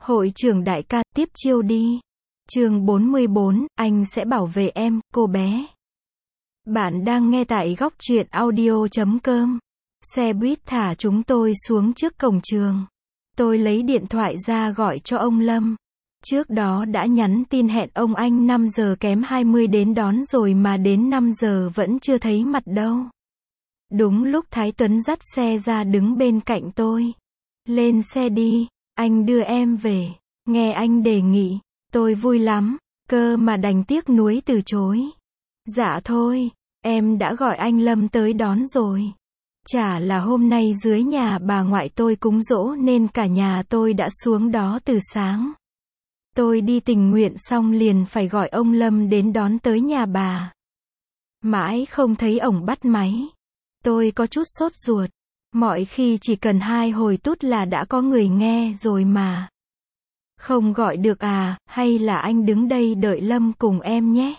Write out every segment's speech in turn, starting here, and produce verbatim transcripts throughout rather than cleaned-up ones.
Hội trưởng đại ca, tiếp chiêu đi. Chương bốn mươi bốn, anh sẽ bảo vệ em, cô bé. Bạn đang nghe tại góc truyện audio chấm com. Xe buýt thả chúng tôi xuống trước cổng trường. Tôi lấy điện thoại ra gọi cho ông Lâm. Trước đó đã nhắn tin hẹn ông anh năm giờ kém hai mươi đến đón rồi mà đến năm giờ vẫn chưa thấy mặt đâu. Đúng lúc Thái Tuấn dắt xe ra đứng bên cạnh tôi. Lên xe đi, anh đưa em về. Nghe anh đề nghị, tôi vui lắm, cơ mà đành tiếc nuối từ chối. Dạ thôi, em đã gọi anh Lâm tới đón rồi. Chả là hôm nay dưới nhà bà ngoại tôi cúng giỗ nên cả nhà tôi đã xuống đó từ sáng. Tôi đi tình nguyện xong liền phải gọi ông Lâm đến đón tới nhà bà. Mãi không thấy ổng bắt máy. Tôi có chút sốt ruột. Mọi khi chỉ cần hai hồi tút là đã có người nghe rồi mà. Không gọi được à, hay là anh đứng đây đợi Lâm cùng em nhé.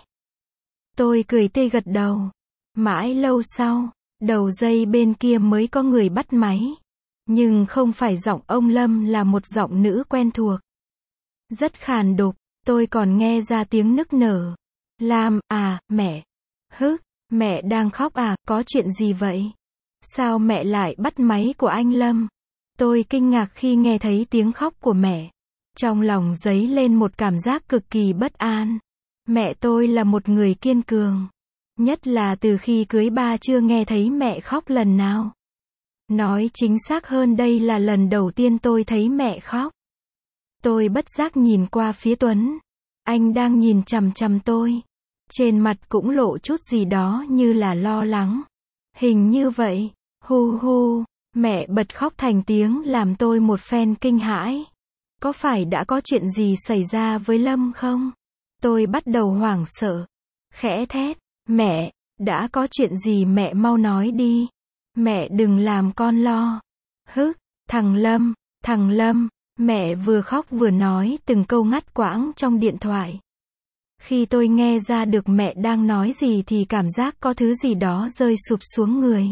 Tôi cười tươi gật đầu. Mãi lâu sau, đầu dây bên kia mới có người bắt máy. Nhưng không phải giọng ông Lâm, là một giọng nữ quen thuộc. Rất khàn đục, tôi còn nghe ra tiếng nức nở. Lam, à, mẹ. Hứ, mẹ đang khóc à, có chuyện gì vậy? Sao mẹ lại bắt máy của anh Lâm? Tôi kinh ngạc khi nghe thấy tiếng khóc của mẹ. Trong lòng dấy lên một cảm giác cực kỳ bất an. Mẹ tôi là một người kiên cường. Nhất là từ khi cưới ba chưa nghe thấy mẹ khóc lần nào. Nói chính xác hơn, đây là lần đầu tiên tôi thấy mẹ khóc. Tôi bất giác nhìn qua phía Tuấn. Anh đang nhìn chằm chằm tôi. Trên mặt cũng lộ chút gì đó như là lo lắng. Hình như vậy. Hu hu. Mẹ bật khóc thành tiếng làm tôi một phen kinh hãi. Có phải đã có chuyện gì xảy ra với Lâm không? Tôi bắt đầu hoảng sợ. Khẽ thét. Mẹ, đã có chuyện gì mẹ mau nói đi. Mẹ đừng làm con lo. Hứ, thằng Lâm, thằng Lâm. Mẹ vừa khóc vừa nói từng câu ngắt quãng trong điện thoại. Khi tôi nghe ra được mẹ đang nói gì thì cảm giác có thứ gì đó rơi sụp xuống người.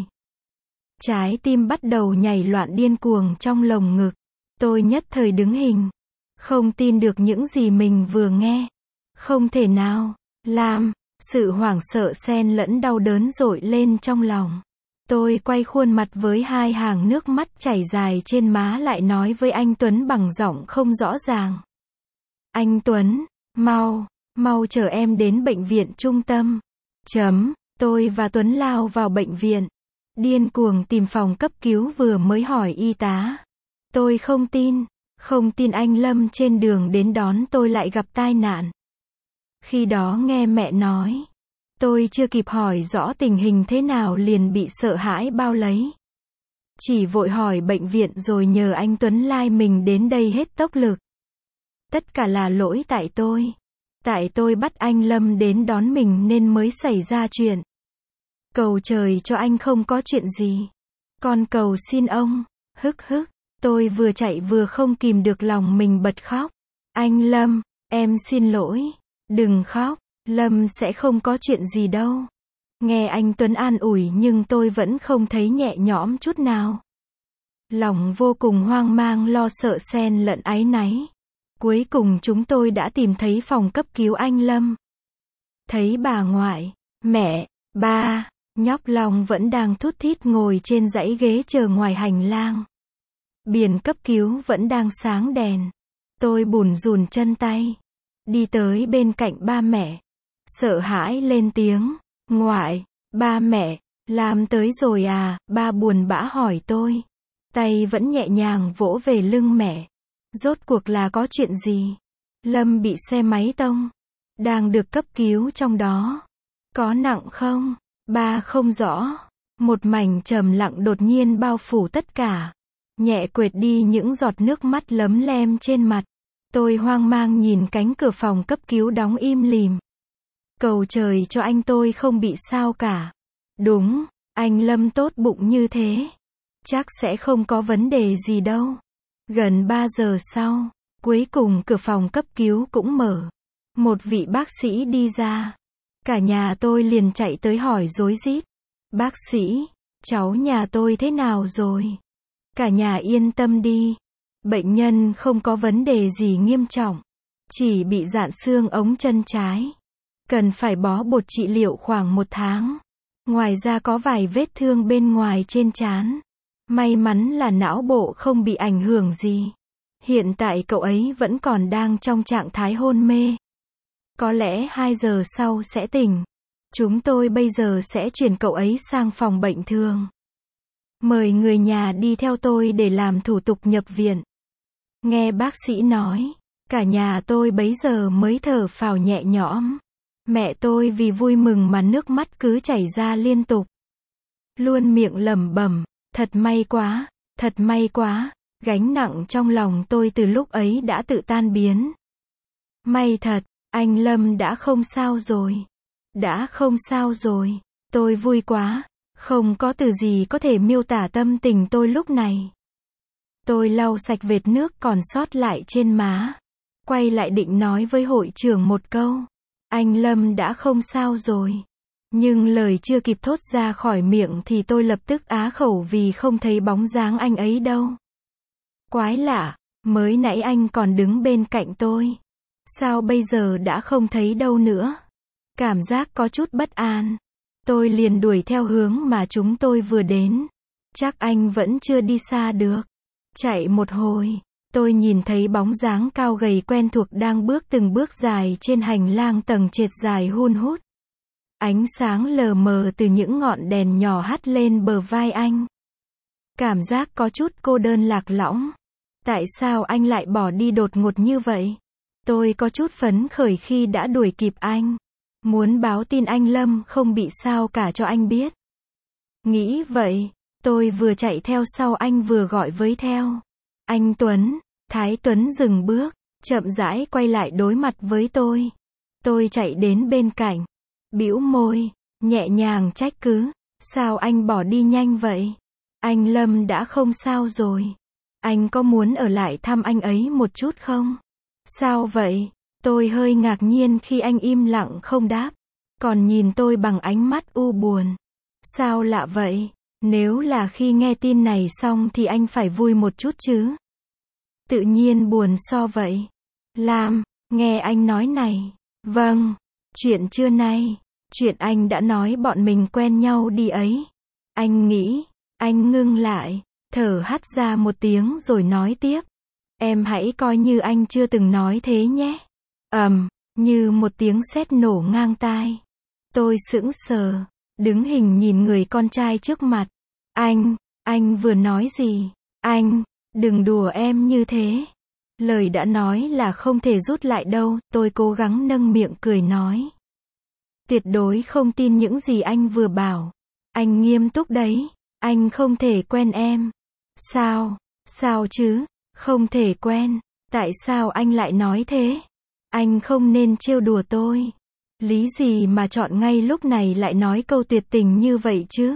Trái tim bắt đầu nhảy loạn điên cuồng trong lồng ngực. Tôi nhất thời đứng hình. Không tin được những gì mình vừa nghe. Không thể nào. Lam, sự hoảng sợ xen lẫn đau đớn dội lên trong lòng. Tôi quay khuôn mặt với hai hàng nước mắt chảy dài trên má lại nói với anh Tuấn bằng giọng không rõ ràng. Anh Tuấn, mau, mau chở em đến bệnh viện trung tâm. Chấm, tôi và Tuấn lao vào bệnh viện. Điên cuồng tìm phòng cấp cứu, vừa mới hỏi y tá. Tôi không tin, không tin anh Lâm trên đường đến đón tôi lại gặp tai nạn. Khi đó nghe mẹ nói, tôi chưa kịp hỏi rõ tình hình thế nào liền bị sợ hãi bao lấy. Chỉ vội hỏi bệnh viện rồi nhờ anh Tuấn lai mình đến đây hết tốc lực. Tất cả là lỗi tại tôi. Tại tôi bắt anh Lâm đến đón mình nên mới xảy ra chuyện. Cầu trời cho anh không có chuyện gì. Con cầu xin ông. Hức hức. Tôi vừa chạy vừa không kìm được lòng mình bật khóc. Anh Lâm, em xin lỗi. Đừng khóc. Lâm sẽ không có chuyện gì đâu. Nghe anh Tuấn an ủi nhưng tôi vẫn không thấy nhẹ nhõm chút nào. Lòng vô cùng hoang mang lo sợ xen lẫn áy náy. Cuối cùng chúng tôi đã tìm thấy phòng cấp cứu anh Lâm. Thấy bà ngoại, mẹ, ba, nhóc Long vẫn đang thút thít ngồi trên dãy ghế chờ ngoài hành lang. Biển cấp cứu vẫn đang sáng đèn. Tôi bủn rủn chân tay. Đi tới bên cạnh ba mẹ. Sợ hãi lên tiếng. Ngoại, ba mẹ, Lam tới rồi à? Ba buồn bã hỏi tôi. Tay vẫn nhẹ nhàng vỗ về lưng mẹ. Rốt cuộc là có chuyện gì? Lâm bị xe máy tông. Đang được cấp cứu trong đó. Có nặng không? Ba không rõ. Một mảnh trầm lặng đột nhiên bao phủ tất cả. Nhẹ quệt đi những giọt nước mắt lấm lem trên mặt. Tôi hoang mang nhìn cánh cửa phòng cấp cứu đóng im lìm. Cầu trời cho anh tôi không bị sao cả. Đúng, anh Lâm tốt bụng như thế. Chắc sẽ không có vấn đề gì đâu. Gần ba giờ sau, cuối cùng cửa phòng cấp cứu cũng mở. Một vị bác sĩ đi ra. Cả nhà tôi liền chạy tới hỏi rối rít. Bác sĩ, cháu nhà tôi thế nào rồi? Cả nhà yên tâm đi. Bệnh nhân không có vấn đề gì nghiêm trọng, chỉ bị rạn xương ống chân trái. Cần phải bó bột trị liệu khoảng một tháng. Ngoài ra có vài vết thương bên ngoài trên trán. May mắn là não bộ không bị ảnh hưởng gì. Hiện tại cậu ấy vẫn còn đang trong trạng thái hôn mê. Có lẽ hai giờ sau sẽ tỉnh. Chúng tôi bây giờ sẽ chuyển cậu ấy sang phòng bệnh thường. Mời người nhà đi theo tôi để làm thủ tục nhập viện. Nghe bác sĩ nói, cả nhà tôi bấy giờ mới thở phào nhẹ nhõm. Mẹ tôi vì vui mừng mà nước mắt cứ chảy ra liên tục. Luôn miệng lẩm bẩm, thật may quá, thật may quá, gánh nặng trong lòng tôi từ lúc ấy đã tự tan biến. May thật, anh Lâm đã không sao rồi. Đã không sao rồi, tôi vui quá, không có từ gì có thể miêu tả tâm tình tôi lúc này. Tôi lau sạch vệt nước còn sót lại trên má. Quay lại định nói với hội trưởng một câu. Anh Lâm đã không sao rồi. Nhưng lời chưa kịp thốt ra khỏi miệng thì tôi lập tức á khẩu vì không thấy bóng dáng anh ấy đâu. Quái lạ, mới nãy anh còn đứng bên cạnh tôi. Sao bây giờ đã không thấy đâu nữa? Cảm giác có chút bất an. Tôi liền đuổi theo hướng mà chúng tôi vừa đến. Chắc anh vẫn chưa đi xa được. Chạy một hồi, tôi nhìn thấy bóng dáng cao gầy quen thuộc đang bước từng bước dài trên hành lang tầng trệt dài hun hút. Ánh sáng lờ mờ từ những ngọn đèn nhỏ hắt lên bờ vai anh. Cảm giác có chút cô đơn lạc lõng. Tại sao anh lại bỏ đi đột ngột như vậy? Tôi có chút phấn khởi khi đã đuổi kịp anh. Muốn báo tin anh Lâm không bị sao cả cho anh biết. Nghĩ vậy, tôi vừa chạy theo sau anh vừa gọi với theo. Anh Tuấn. Thái Tuấn dừng bước, chậm rãi quay lại đối mặt với tôi. Tôi chạy đến bên cạnh, bĩu môi, nhẹ nhàng trách cứ. Sao anh bỏ đi nhanh vậy? Anh Lâm đã không sao rồi. Anh có muốn ở lại thăm anh ấy một chút không? Sao vậy? Tôi hơi ngạc nhiên khi anh im lặng không đáp. Còn nhìn tôi bằng ánh mắt u buồn. Sao lạ vậy? Nếu là khi nghe tin này xong thì anh phải vui một chút chứ. Tự nhiên buồn so vậy. Lam, nghe anh nói này. Vâng, chuyện trưa nay, chuyện anh đã nói bọn mình quen nhau đi ấy. Anh nghĩ, anh ngưng lại, thở hắt ra một tiếng rồi nói tiếp. Em hãy coi như anh chưa từng nói thế nhé. Ầm, như một tiếng sét nổ ngang tai. Tôi sững sờ, đứng hình nhìn người con trai trước mặt. Anh, anh vừa nói gì? Anh, đừng đùa em như thế. Lời đã nói là không thể rút lại đâu, tôi cố gắng nâng miệng cười nói. Tuyệt đối không tin những gì anh vừa bảo. Anh nghiêm túc đấy, anh không thể quen em. Sao? Sao chứ? Không thể quen. Tại sao anh lại nói thế? Anh không nên trêu đùa tôi. Lý gì mà chọn ngay lúc này lại nói câu tuyệt tình như vậy chứ?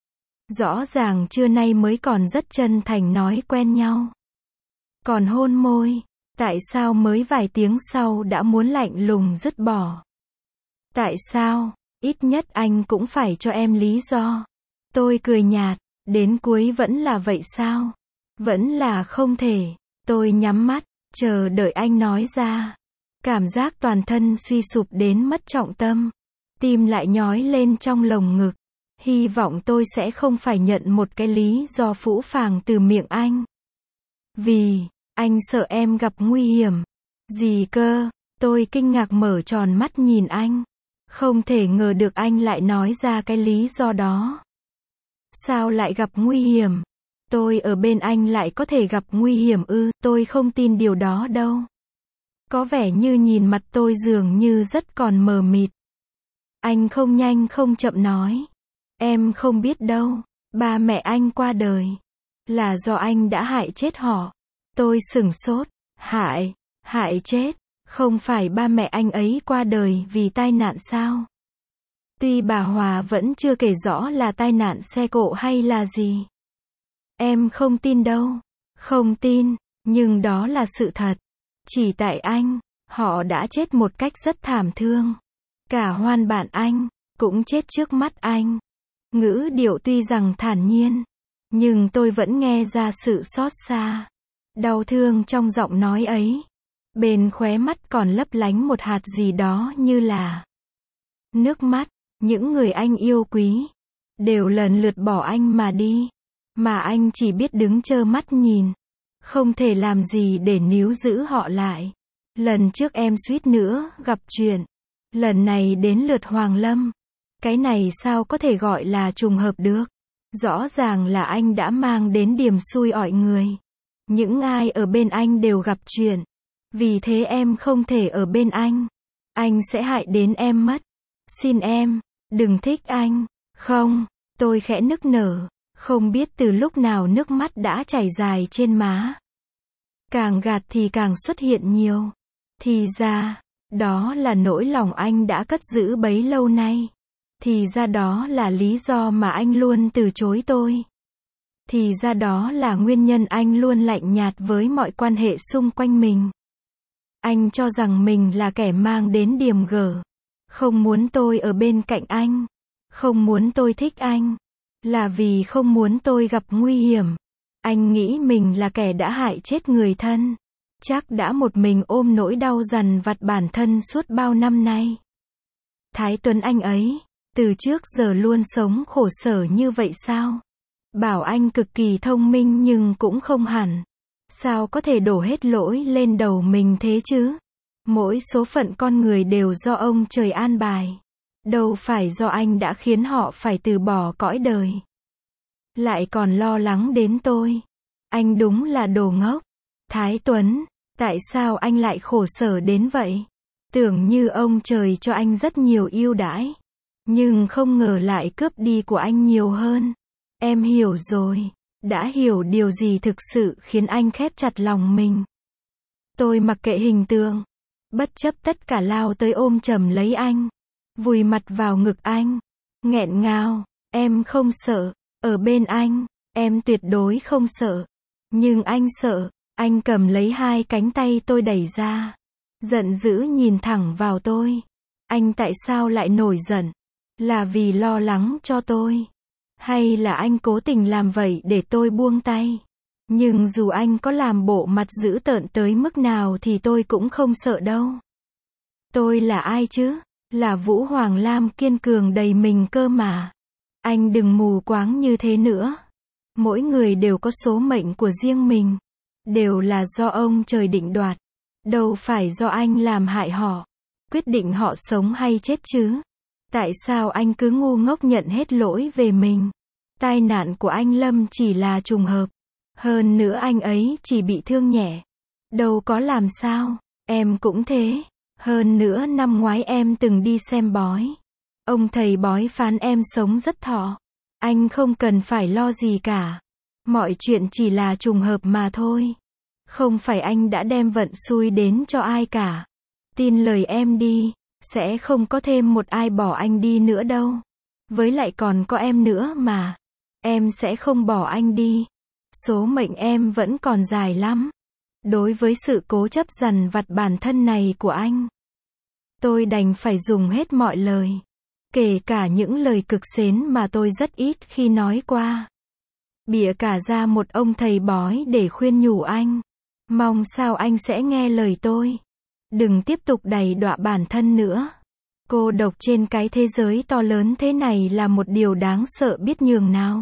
Rõ ràng trưa nay mới còn rất chân thành nói quen nhau. Còn hôn môi, tại sao mới vài tiếng sau đã muốn lạnh lùng dứt bỏ? Tại sao? Ít nhất anh cũng phải cho em lý do. Tôi cười nhạt, đến cuối vẫn là vậy sao? Vẫn là không thể. Tôi nhắm mắt, chờ đợi anh nói ra. Cảm giác toàn thân suy sụp đến mất trọng tâm. Tim lại nhói lên trong lồng ngực. Hy vọng tôi sẽ không phải nhận một cái lý do phũ phàng từ miệng anh. Vì, anh sợ em gặp nguy hiểm. Gì cơ? Tôi kinh ngạc mở tròn mắt nhìn anh. Không thể ngờ được anh lại nói ra cái lý do đó. Sao lại gặp nguy hiểm? Tôi ở bên anh lại có thể gặp nguy hiểm ư? Tôi không tin điều đó đâu. Có vẻ như nhìn mặt tôi dường như rất còn mờ mịt. Anh không nhanh không chậm nói. Em không biết đâu. Ba mẹ anh qua đời. Là do anh đã hại chết họ. Tôi sửng sốt. Hại? Hại chết? Không phải ba mẹ anh ấy qua đời vì tai nạn sao? Tuy bà Hòa vẫn chưa kể rõ là tai nạn xe cộ hay là gì. Em không tin đâu. Không tin, nhưng đó là sự thật. Chỉ tại anh, họ đã chết một cách rất thảm thương. Cả Hoan bạn anh, cũng chết trước mắt anh. Ngữ điệu tuy rằng thản nhiên, nhưng tôi vẫn nghe ra sự xót xa. Đau thương trong giọng nói ấy. Bên khóe mắt còn lấp lánh một hạt gì đó như là nước mắt. Những người anh yêu quý đều lần lượt bỏ anh mà đi, mà anh chỉ biết đứng trơ mắt nhìn, không thể làm gì để níu giữ họ lại. Lần trước em suýt nữa gặp chuyện, lần này đến lượt Hoàng Lâm. Cái này sao có thể gọi là trùng hợp được? Rõ ràng là anh đã mang đến điểm xui ỏi người. Những ai ở bên anh đều gặp chuyện, vì thế em không thể ở bên anh. Anh sẽ hại đến em mất. Xin em, đừng thích anh. Không, tôi khẽ nức nở, không biết từ lúc nào nước mắt đã chảy dài trên má. Càng gạt thì càng xuất hiện nhiều. Thì ra, đó là nỗi lòng anh đã cất giữ bấy lâu nay. Thì ra đó là lý do mà anh luôn từ chối tôi. Thì ra đó là nguyên nhân anh luôn lạnh nhạt với mọi quan hệ xung quanh mình. Anh cho rằng mình là kẻ mang đến điềm gở. Không muốn tôi ở bên cạnh anh. Không muốn tôi thích anh. Là vì không muốn tôi gặp nguy hiểm. Anh nghĩ mình là kẻ đã hại chết người thân. Chắc đã một mình ôm nỗi đau dằn vặt bản thân suốt bao năm nay. Thái Tuấn anh ấy, từ trước giờ luôn sống khổ sở như vậy sao? Bảo anh cực kỳ thông minh nhưng cũng không hẳn. Sao có thể đổ hết lỗi lên đầu mình thế chứ? Mỗi số phận con người đều do ông trời an bài. Đâu phải do anh đã khiến họ phải từ bỏ cõi đời. Lại còn lo lắng đến tôi. Anh đúng là đồ ngốc. Thái Tuấn, tại sao anh lại khổ sở đến vậy? Tưởng như ông trời cho anh rất nhiều ưu đãi, nhưng không ngờ lại cướp đi của anh nhiều hơn. Em hiểu rồi, đã hiểu điều gì thực sự khiến anh khép chặt lòng mình. Tôi mặc kệ hình tượng, bất chấp tất cả lao tới ôm chầm lấy anh, vùi mặt vào ngực anh, nghẹn ngào, em không sợ, ở bên anh, em tuyệt đối không sợ. Nhưng anh sợ. Anh cầm lấy hai cánh tay tôi đẩy ra, giận dữ nhìn thẳng vào tôi. Anh tại sao lại nổi giận? Là vì lo lắng cho tôi? Hay là anh cố tình làm vậy để tôi buông tay? Nhưng dù anh có làm bộ mặt dữ tợn tới mức nào thì tôi cũng không sợ đâu. Tôi là ai chứ? Là Vũ Hoàng Lam kiên cường đầy mình cơ mà. Anh đừng mù quáng như thế nữa. Mỗi người đều có số mệnh của riêng mình. Đều là do ông trời định đoạt. Đâu phải do anh làm hại họ. Quyết định họ sống hay chết chứ. Tại sao anh cứ ngu ngốc nhận hết lỗi về mình? Tai nạn của anh Lâm chỉ là trùng hợp. Hơn nữa anh ấy chỉ bị thương nhẹ. Đâu có làm sao. Em cũng thế. Hơn nữa năm ngoái em từng đi xem bói. Ông thầy bói phán em sống rất thọ. Anh không cần phải lo gì cả. Mọi chuyện chỉ là trùng hợp mà thôi. Không phải anh đã đem vận xui đến cho ai cả. Tin lời em đi, sẽ không có thêm một ai bỏ anh đi nữa đâu. Với lại còn có em nữa mà. Em sẽ không bỏ anh đi. Số mệnh em vẫn còn dài lắm. Đối với sự cố chấp dằn vặt bản thân này của anh, tôi đành phải dùng hết mọi lời. Kể cả những lời cực xến mà tôi rất ít khi nói qua. Bịa cả ra một ông thầy bói để khuyên nhủ anh. Mong sao anh sẽ nghe lời tôi. Đừng tiếp tục đày đọa bản thân nữa. Cô độc trên cái thế giới to lớn thế này là một điều đáng sợ biết nhường nào.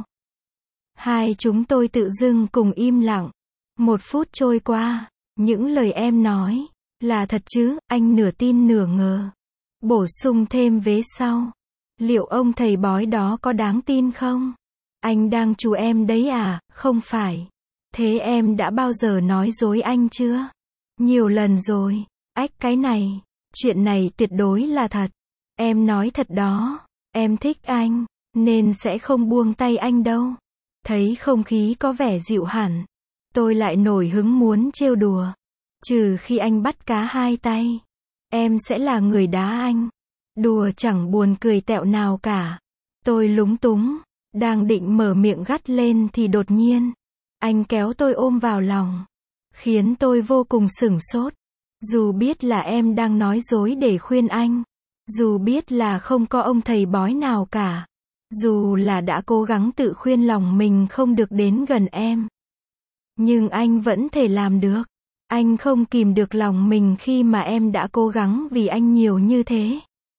Hai chúng tôi tự dưng cùng im lặng. Một phút trôi qua. Những lời em nói là thật chứ? Anh nửa tin nửa ngờ. Bổ sung thêm vế sau. Liệu ông thầy bói đó có đáng tin không? Anh đang trù em đấy à? Không phải. Thế em đã bao giờ nói dối anh chưa? Nhiều lần rồi. Ách cái này. Chuyện này tuyệt đối là thật. Em nói thật đó. Em thích anh, nên sẽ không buông tay anh đâu. Thấy không khí có vẻ dịu hẳn. Tôi lại nổi hứng muốn trêu đùa. Trừ khi anh bắt cá hai tay. Em sẽ là người đá anh. Đùa chẳng buồn cười tẹo nào cả. Tôi lúng túng. Đang định mở miệng gắt lên thì đột nhiên. Anh kéo tôi ôm vào lòng. Khiến tôi vô cùng sửng sốt. Dù biết là em đang nói dối để khuyên anh. Dù biết là không có ông thầy bói nào cả. Dù là đã cố gắng tự khuyên lòng mình không được đến gần em. Nhưng anh vẫn thể làm được. Anh không kìm được lòng mình khi mà em đã cố gắng vì anh nhiều như thế.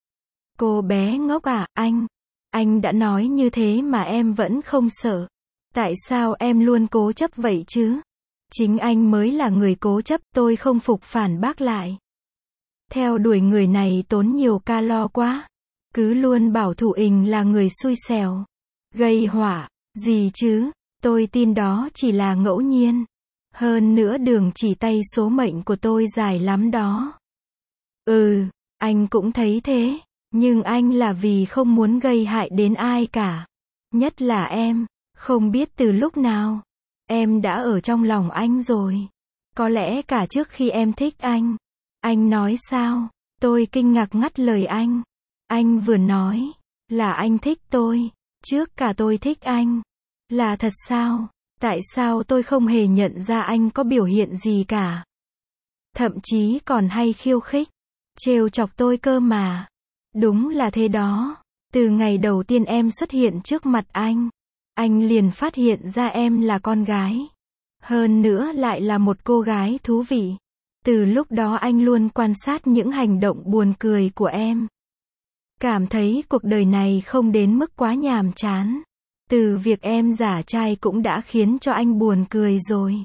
Cô bé ngốc à, anh. Anh đã nói như thế mà em vẫn không sợ. Tại sao em luôn cố chấp vậy chứ? Chính anh mới là người cố chấp, tôi không phục phản bác lại. Theo đuổi người này tốn nhiều calo quá. Cứ luôn bảo Thủ Ình là người xui xẻo. Gây họa, gì chứ? Tôi tin đó chỉ là ngẫu nhiên. Hơn nữa đường chỉ tay số mệnh của tôi dài lắm đó. Ừ, anh cũng thấy thế. Nhưng anh là vì không muốn gây hại đến ai cả. Nhất là em. Không biết từ lúc nào. Em đã ở trong lòng anh rồi. Có lẽ cả trước khi em thích anh. Anh nói sao? Tôi kinh ngạc ngắt lời anh. Anh vừa nói là anh thích tôi. Trước cả tôi thích anh. Là thật sao? Tại sao tôi không hề nhận ra anh có biểu hiện gì cả? Thậm chí còn hay khiêu khích, trêu chọc tôi cơ mà. Đúng là thế đó. Từ ngày đầu tiên em xuất hiện trước mặt anh, anh liền phát hiện ra em là con gái. Hơn nữa lại là một cô gái thú vị. Từ lúc đó anh luôn quan sát những hành động buồn cười của em. Cảm thấy cuộc đời này không đến mức quá nhàm chán. Từ việc em giả trai cũng đã khiến cho anh buồn cười rồi.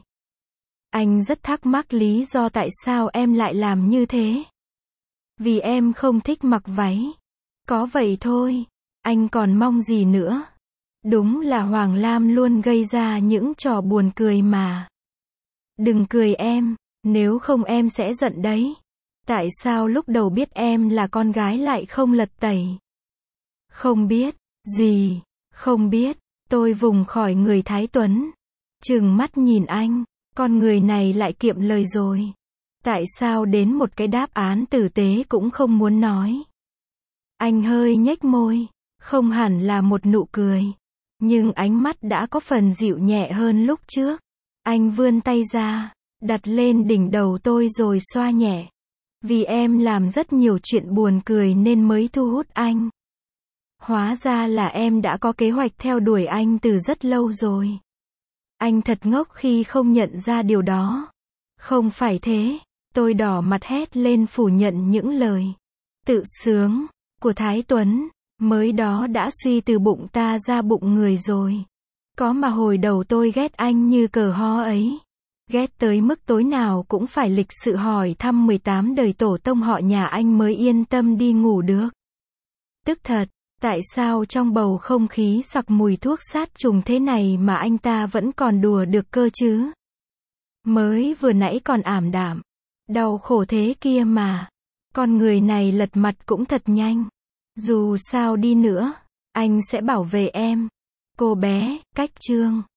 Anh rất thắc mắc lý do tại sao em lại làm như thế. Vì em không thích mặc váy. Có vậy thôi. Anh còn mong gì nữa. Đúng là Hoàng Lam luôn gây ra những trò buồn cười mà. Đừng cười em, nếu không em sẽ giận đấy. Tại sao lúc đầu biết em là con gái lại không lật tẩy? Không biết. Gì? Không biết. Tôi vùng khỏi người Thái Tuấn. Trừng mắt nhìn anh. Con người này lại kiệm lời rồi. Tại sao đến một cái đáp án tử tế cũng không muốn nói? Anh hơi nhếch môi. Không hẳn là một nụ cười. Nhưng ánh mắt đã có phần dịu nhẹ hơn lúc trước. Anh vươn tay ra, đặt lên đỉnh đầu tôi rồi xoa nhẹ. Vì em làm rất nhiều chuyện buồn cười nên mới thu hút anh. Hóa ra là em đã có kế hoạch theo đuổi anh từ rất lâu rồi. Anh thật ngốc khi không nhận ra điều đó. Không phải thế. Tôi đỏ mặt hét lên phủ nhận những lời tự sướng của Thái Tuấn. Mới đó đã suy từ bụng ta ra bụng người rồi. Có mà hồi đầu tôi ghét anh như cờ ho ấy. Ghét tới mức tối nào cũng phải lịch sự hỏi thăm mười tám đời tổ tông họ nhà anh mới yên tâm đi ngủ được. Tức thật, tại sao trong bầu không khí sặc mùi thuốc sát trùng thế này mà anh ta vẫn còn đùa được cơ chứ? Mới vừa nãy còn ảm đạm, đau khổ thế kia mà. Con người này lật mặt cũng thật nhanh. Dù sao đi nữa, anh sẽ bảo vệ em. Cô bé, cách chương.